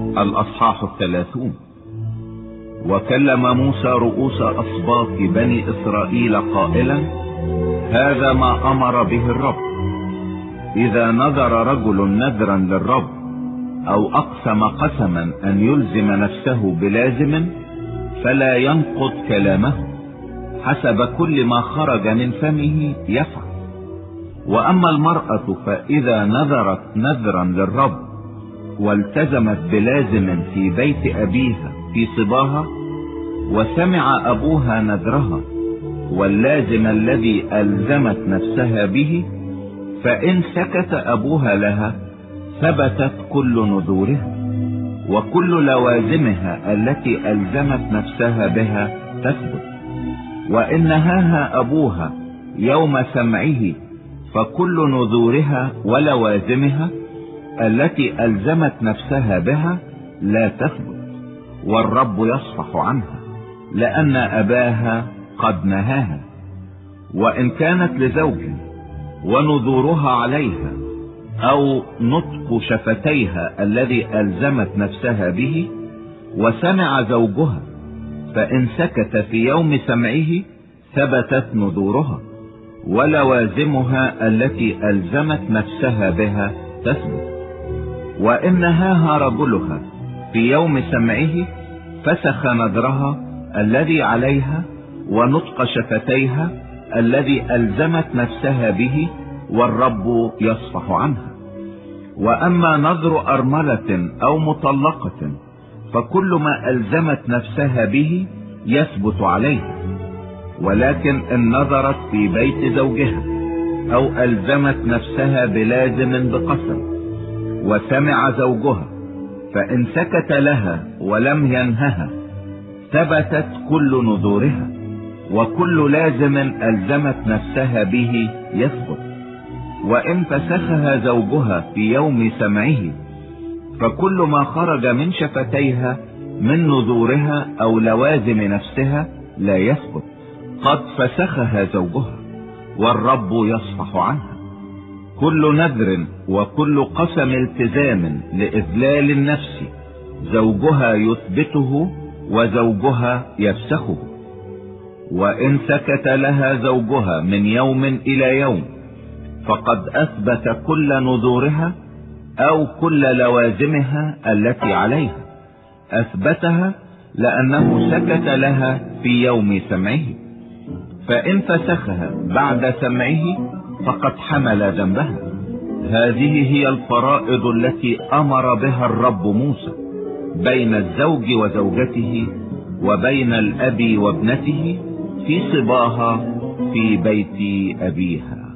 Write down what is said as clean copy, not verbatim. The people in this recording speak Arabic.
الأصحاح 30. وكلم موسى رؤوس أسباط بني إسرائيل قائلا: هذا ما أمر به الرب: إذا نذر رجل نذرا للرب أو أقسم قسما أن يلزم نفسه بلازم فلا ينقض كلامه، حسب كل ما خرج من فمه يفعل. وأما المرأة فإذا نذرت نذرا للرب والتزمت بلازم في بيت أبيها في صباها، وسمع أبوها نذرها واللازم الذي ألزمت نفسها به، فإن سكت أبوها لها ثبتت كل نذورها وكل لوازمها التي ألزمت نفسها بها تثبت. وإن نهاها أبوها يوم سمعه فكل نذورها ولوازمها التي ألزمت نفسها بها لا تثبت، والرب يصفح عنها لأن أباها قد نهاها. وإن كانت لزوج ونذورها عليها أو نطق شفتيها الذي ألزمت نفسها به وسمع زوجها، فإن سكت في يوم سمعه ثبتت نذورها ولوازمها التي ألزمت نفسها بها تثبت. وإن نهاها رجلها في يوم سمعه فسخ نذرها الذي عليها ونطق شفتيها الذي ألزمت نفسها به، والرب يصفح عنها. وأما نذر أرملة أو مطلقة فكل ما ألزمت نفسها به يثبت عليها. ولكن إن نذرت في بيت زوجها أو ألزمت نفسها بلازم بقسم وسمع زوجها، فإن سكت لها ولم ينهها ثبتت كل نذورها وكل لازم ألزمت نفسها به يثبت. وإن فسخها زوجها في يوم سمعه فكل ما خرج من شفتيها من نذورها أو لوازم نفسها لا يثبت، قد فسخها زوجها والرب يصفح عنها. كل نذر وكل قسم التزام لإذلال النفس زوجها يثبته وزوجها يفسخه. وإن سكت لها زوجها من يوم إلى يوم فقد أثبت كل نذورها أو كل لوازمها التي عليها، أثبتها لأنه سكت لها في يوم سمعه. فإن فسخها بعد سمعه فقد حمل ذنبها. هذه هي الفرائض التي أمر بها الرب موسى بين الزوج وزوجته وبين الأب وابنته في صباها في بيت أبيها.